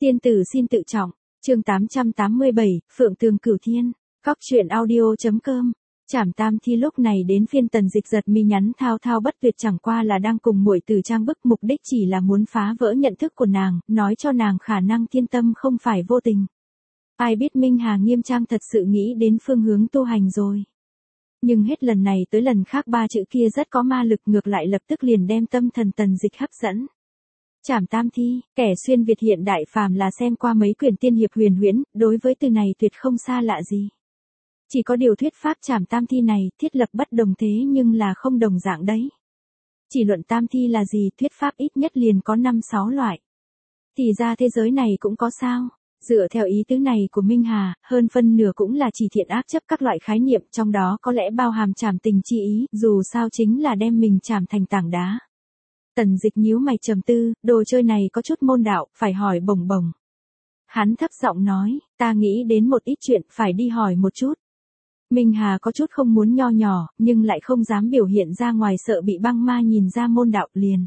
Tiên tử xin tự trọng, chương 887, Phượng Tường Cửu Thiên, Cóc truyện audio.com. Trảm Tam Thi lúc này đến phiên Tần Dịch giật mi nhắn thao thao bất tuyệt, chẳng qua là đang cùng muội tử trang bức, mục đích chỉ là muốn phá vỡ nhận thức của nàng, nói cho nàng khả năng thiên tâm không phải vô tình. Ai biết Minh Hà nghiêm trang thật sự nghĩ đến phương hướng tu hành rồi. Nhưng hết lần này tới lần khác ba chữ kia rất có ma lực, ngược lại lập tức liền đem tâm thần Tần Dịch hấp dẫn. Trảm Tam Thi, kẻ xuyên Việt hiện đại phàm là xem qua mấy quyển tiên hiệp huyền huyễn, đối với từ này tuyệt không xa lạ gì. Chỉ có điều thuyết pháp Trảm Tam Thi này thiết lập bất đồng thế nhưng là không đồng dạng đấy. Chỉ luận Tam Thi là gì, thuyết pháp ít nhất liền có 5-6 loại. Thì ra thế giới này cũng có sao? Dựa theo ý tứ này của Minh Hà, hơn phân nửa cũng là chỉ thiện ác chấp các loại khái niệm, trong đó có lẽ bao hàm trảm tình chi ý, dù sao chính là đem mình trảm thành tảng đá. Tần Dịch nhíu mày trầm tư, đồ chơi này có chút môn đạo, phải hỏi Bồng Bồng. Hắn thấp giọng nói, ta nghĩ đến một ít chuyện, phải đi hỏi một chút. Minh Hà có chút không muốn nho nhỏ, nhưng lại không dám biểu hiện ra ngoài, sợ bị băng ma nhìn ra môn đạo, liền.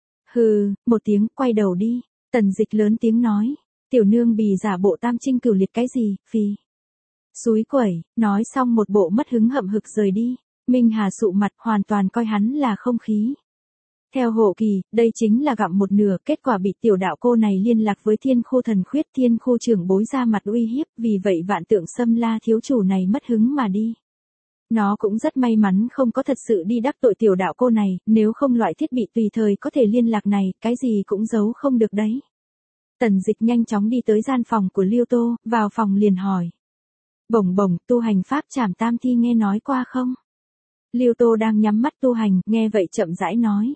Hừ, một tiếng, quay đầu đi. Tần Dịch lớn tiếng nói, tiểu nương bì giả bộ tam trinh cửu liệt cái gì, phì. Xúi quẩy, nói xong một bộ mất hứng hậm hực rời đi. Minh Hà sụ mặt, hoàn toàn coi hắn là không khí. Theo Hộ Kỳ, đây chính là gặm một nửa, kết quả bị tiểu đạo cô này liên lạc với Thiên Khu Thần Khuyết, Thiên Khu trưởng bối ra mặt uy hiếp, vì vậy Vạn Tượng Xâm La thiếu chủ này mất hứng mà đi. Nó cũng rất may mắn không có thật sự đi đắc tội tiểu đạo cô này, nếu không loại thiết bị tùy thời có thể liên lạc này, cái gì cũng giấu không được đấy. Tần Dịch nhanh chóng đi tới gian phòng của Liêu Tô, vào phòng liền hỏi. Bồng Bồng, tu hành pháp Trảm Tam Thi nghe nói qua không? Liêu Tô đang nhắm mắt tu hành, nghe vậy chậm rãi nói.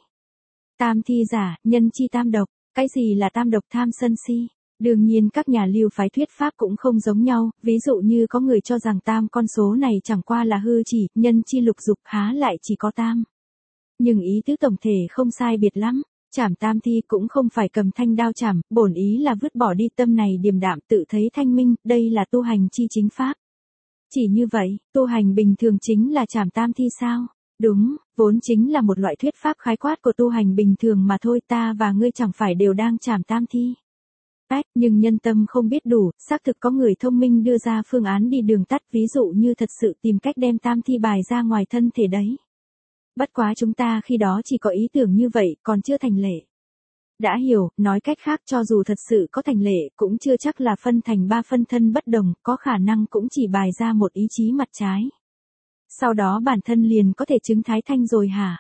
Tam thi giả, nhân chi tam độc, cái gì là tam độc? Tham sân si. Đương nhiên các nhà Lưu phái thuyết pháp cũng không giống nhau, ví dụ như có người cho rằng tam con số này chẳng qua là hư chỉ, nhân chi lục dục há lại chỉ có tam. Nhưng ý tứ tổng thể không sai biệt lắm, Trảm Tam Thi cũng không phải cầm thanh đao chảm, bổn ý là vứt bỏ đi tâm này điềm đạm tự thấy thanh minh, đây là tu hành chi chính pháp. Chỉ như vậy, tu hành bình thường chính là Trảm Tam Thi sao? Đúng, vốn chính là một loại thuyết pháp khái quát của tu hành bình thường mà thôi, ta và ngươi chẳng phải đều đang Trảm Tam Thi. Nhưng nhân tâm không biết đủ, xác thực có người thông minh đưa ra phương án đi đường tắt, ví dụ như thật sự tìm cách đem Tam Thi bài ra ngoài thân thể đấy. Bất quá chúng ta khi đó chỉ có ý tưởng như vậy, còn chưa thành lệ. Đã hiểu, nói cách khác cho dù thật sự có thành lệ, cũng chưa chắc là phân thành 3 phân thân bất đồng, có khả năng cũng chỉ bài ra một ý chí mặt trái. Sau đó bản thân liền có thể chứng thái thanh rồi hả?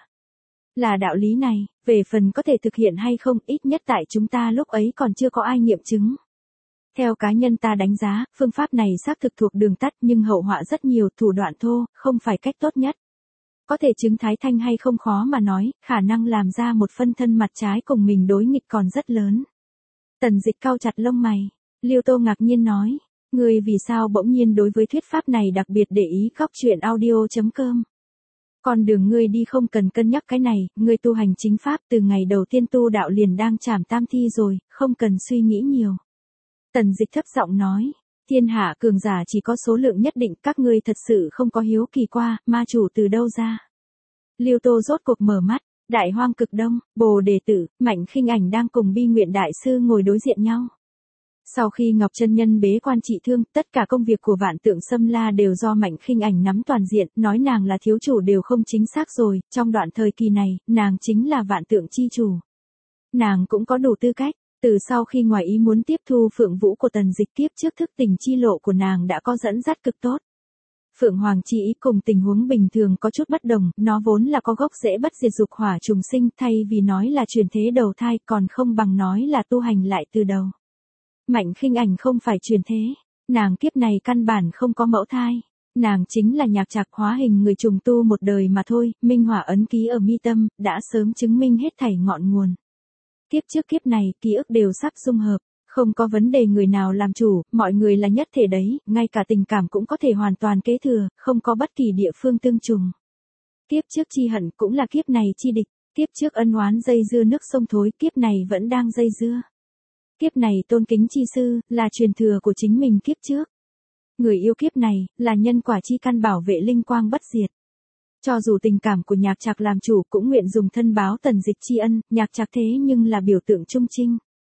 Là đạo lý này, về phần có thể thực hiện hay không, ít nhất tại chúng ta lúc ấy còn chưa có ai nghiệm chứng. Theo cá nhân ta đánh giá, phương pháp này xác thực thuộc đường tắt nhưng hậu họa rất nhiều, thủ đoạn thô, không phải cách tốt nhất. Có thể chứng thái thanh hay không khó mà nói, khả năng làm ra một phân thân mặt trái cùng mình đối nghịch còn rất lớn. Tần Dịch cau chặt lông mày, Liêu Tô ngạc nhiên nói. Ngươi vì sao bỗng nhiên đối với thuyết pháp này đặc biệt để ý? Cóc truyện audio.com. Con đường ngươi đi không cần cân nhắc cái này, ngươi tu hành chính pháp từ ngày đầu tiên tu đạo liền đang Trảm Tam Thi rồi, không cần suy nghĩ nhiều. Tần Dịch thấp giọng nói, thiên hạ cường giả chỉ có số lượng nhất định, các ngươi thật sự không có hiếu kỳ qua, ma chủ từ đâu ra? Liêu Tô rốt cuộc mở mắt, Đại Hoang Cực Đông, Bồ Đề Tử, Mạnh Khinh Ảnh đang cùng Bi Nguyện Đại Sư ngồi đối diện nhau. Sau khi Ngọc Chân Nhân bế quan trị thương, tất cả công việc của Vạn Tượng Xâm La đều do Mạnh Khinh Ảnh nắm toàn diện, nói nàng là thiếu chủ đều không chính xác rồi, trong đoạn thời kỳ này, nàng chính là Vạn Tượng chi chủ. Nàng cũng có đủ tư cách, từ sau khi ngoài ý muốn tiếp thu Phượng Vũ của Tần Dịch, tiếp trước thức tình chi lộ của nàng đã có dẫn dắt cực tốt. Phượng Hoàng chi ý cùng tình huống bình thường có chút bất đồng, nó vốn là có gốc rễ bất diệt dục hỏa trùng sinh, thay vì nói là chuyển thế đầu thai còn không bằng nói là tu hành lại từ đầu. Mạnh Khinh Ảnh không phải truyền thế, nàng kiếp này căn bản không có mẫu thai, nàng chính là Nhạc Trạc hóa hình người trùng tu một đời mà thôi, minh hỏa ấn ký ở mi tâm, đã sớm chứng minh hết thảy ngọn nguồn. Kiếp trước kiếp này, ký ức đều sắp dung hợp, không có vấn đề người nào làm chủ, mọi người là nhất thể đấy, ngay cả tình cảm cũng có thể hoàn toàn kế thừa, không có bất kỳ địa phương tương trùng. Kiếp trước chi hận cũng là kiếp này chi địch, kiếp trước ân oán dây dưa nước sông thối, kiếp này vẫn đang dây dưa. Kiếp này tôn kính chi sư, là truyền thừa của chính mình kiếp trước. Người yêu kiếp này, là nhân quả chi căn bảo vệ linh quang bất diệt. Cho dù tình cảm của Nhạc Trạc làm chủ cũng nguyện dùng thân báo Tần Dịch tri ân, Nhạc Trạc thế nhưng là biểu tượng trung trinh.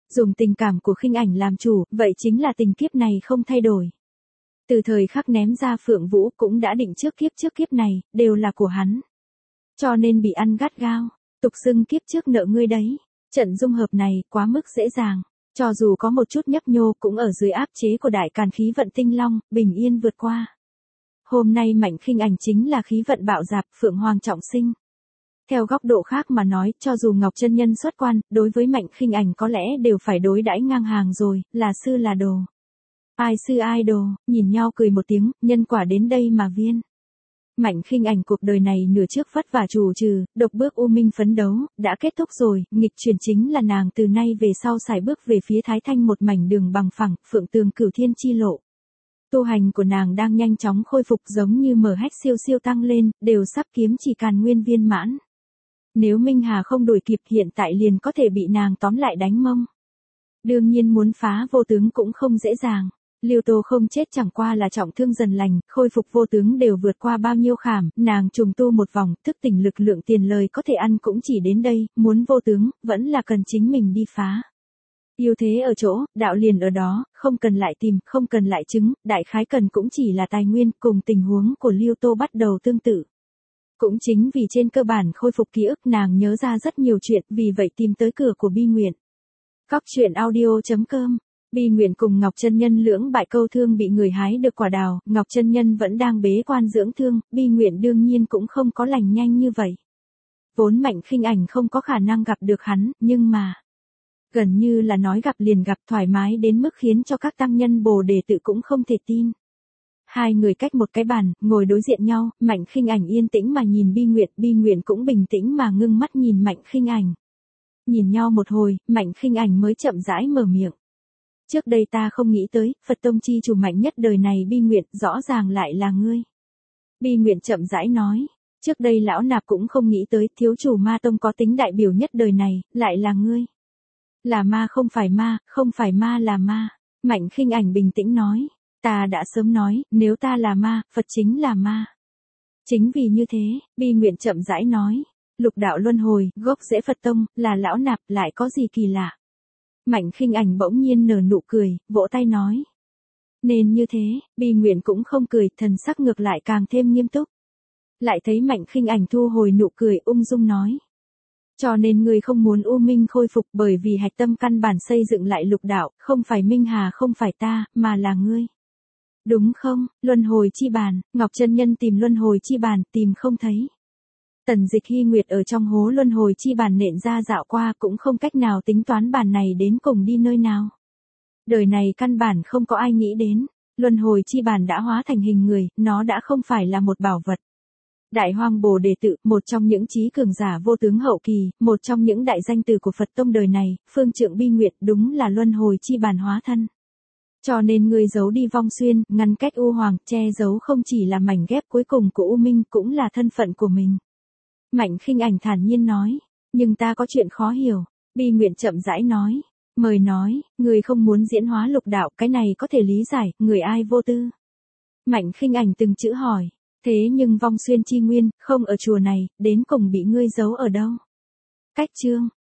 Dùng tình cảm của Khinh Ảnh làm chủ, vậy chính là tình kiếp này không thay đổi. Từ thời khắc ném ra Phượng Vũ cũng đã định trước kiếp này, đều là của hắn. Cho nên bị ăn gắt gao, tục xưng kiếp trước nợ ngươi đấy. Trận dung hợp này quá mức dễ dàng, cho dù có một chút nhấp nhô cũng ở dưới áp chế của đại càn khí vận tinh long, bình yên vượt qua. Hôm nay Mạnh Khinh Ảnh chính là khí vận bạo dạp, Phượng Hoàng trọng sinh. Theo góc độ khác mà nói, cho dù Ngọc Chân Nhân xuất quan, đối với Mạnh Khinh Ảnh có lẽ đều phải đối đãi ngang hàng rồi, là sư là đồ. Ai sư ai đồ, nhìn nhau cười một tiếng, nhân quả đến đây mà viên. Mạnh Khinh Ảnh cuộc đời này nửa trước vất vả trù trừ, độc bước u minh phấn đấu, đã kết thúc rồi, nghịch chuyển chính là nàng từ nay về sau sải bước về phía Thái Thanh một mảnh đường bằng phẳng, Phượng Tường Cửu Thiên chi lộ. Tu hành của nàng đang nhanh chóng khôi phục giống như mở hách siêu tăng lên, đều sắp kiếm chỉ càn nguyên viên mãn. Nếu Minh Hà không đuổi kịp hiện tại liền có thể bị nàng tóm lại đánh mông. Đương nhiên muốn phá vô tướng cũng không dễ dàng. Liêu Tô không chết chẳng qua là trọng thương dần lành, khôi phục vô tướng đều vượt qua bao nhiêu khảm, nàng trùng tu một vòng, thức tỉnh lực lượng tiền lời có thể ăn cũng chỉ đến đây, muốn vô tướng, vẫn là cần chính mình đi phá. Yêu thế ở chỗ, đạo liền ở đó, không cần lại tìm, không cần lại chứng, đại khái cần cũng chỉ là tài nguyên, cùng tình huống của Liêu Tô bắt đầu tương tự. Cũng chính vì trên cơ bản khôi phục ký ức nàng nhớ ra rất nhiều chuyện, vì vậy tìm tới cửa của Bi Nguyện. Góc truyện audio.com. Bi Nguyện cùng Ngọc Chân Nhân lưỡng bại câu thương bị người hái được quả đào, Ngọc Chân Nhân vẫn đang bế quan dưỡng thương, Bi Nguyện đương nhiên cũng không có lành nhanh như vậy. Vốn Mạnh Khinh Ảnh không có khả năng gặp được hắn, nhưng mà gần như là nói gặp liền gặp, thoải mái đến mức khiến cho các tăng nhân Bồ Đề tự cũng không thể tin. Hai người cách một cái bàn, ngồi đối diện nhau, Mạnh Khinh Ảnh yên tĩnh mà nhìn Bi Nguyện cũng bình tĩnh mà ngưng mắt nhìn Mạnh Khinh Ảnh. Nhìn nhau một hồi, Mạnh Khinh Ảnh mới chậm rãi mở miệng. Trước đây ta không nghĩ tới, Phật tông chi chủ mạnh nhất đời này Bi Nguyện, rõ ràng lại là ngươi. Bi Nguyện chậm rãi nói, trước đây lão nạp cũng không nghĩ tới, thiếu chủ ma tông có tính đại biểu nhất đời này, lại là ngươi. Là ma không phải ma, không phải ma là ma. Mạnh Khinh Ảnh bình tĩnh nói, ta đã sớm nói, nếu ta là ma, Phật chính là ma. Chính vì như thế, Bi Nguyện chậm rãi nói, lục đạo luân hồi, gốc rễ Phật tông, là lão nạp, lại có gì kỳ lạ. Mạnh Khinh Ảnh bỗng nhiên nở nụ cười, vỗ tay nói. Nên như thế, Bi Nguyện cũng không cười, thần sắc ngược lại càng thêm nghiêm túc. Lại thấy Mạnh Khinh Ảnh thu hồi nụ cười, ung dung nói. Cho nên ngươi không muốn U Minh khôi phục, bởi vì hạch tâm căn bản xây dựng lại lục đạo, không phải Minh Hà không phải ta, mà là ngươi. Đúng không? Luân hồi chi bàn, Ngọc Chân Nhân tìm luân hồi chi bàn, tìm không thấy. Tần Dịch Hy Nguyệt ở trong hố luân hồi chi bàn nện ra dạo qua, cũng không cách nào tính toán bàn này đến cùng đi nơi nào. Đời này căn bản không có ai nghĩ đến, luân hồi chi bàn đã hóa thành hình người, nó đã không phải là một bảo vật. Đại Hoang Bồ Đề tự, một trong những trí cường giả vô tướng hậu kỳ, một trong những đại danh từ của Phật tông đời này, phương trượng Bi Nguyệt, đúng là luân hồi chi bàn hóa thân. Cho nên ngươi giấu đi vong xuyên, ngăn cách U Hoàng, che giấu không chỉ là mảnh ghép cuối cùng của U Minh, cũng là thân phận của mình. Mạnh Khinh Ảnh thản nhiên nói, nhưng ta có chuyện khó hiểu. Bi Nguyện chậm rãi nói, mời nói, người không muốn diễn hóa lục đạo, cái này có thể lý giải, người ai vô tư. Mạnh Khinh Ảnh từng chữ hỏi, thế nhưng vong xuyên chi nguyên, không ở chùa này, đến cùng bị ngươi giấu ở đâu? Cách chương.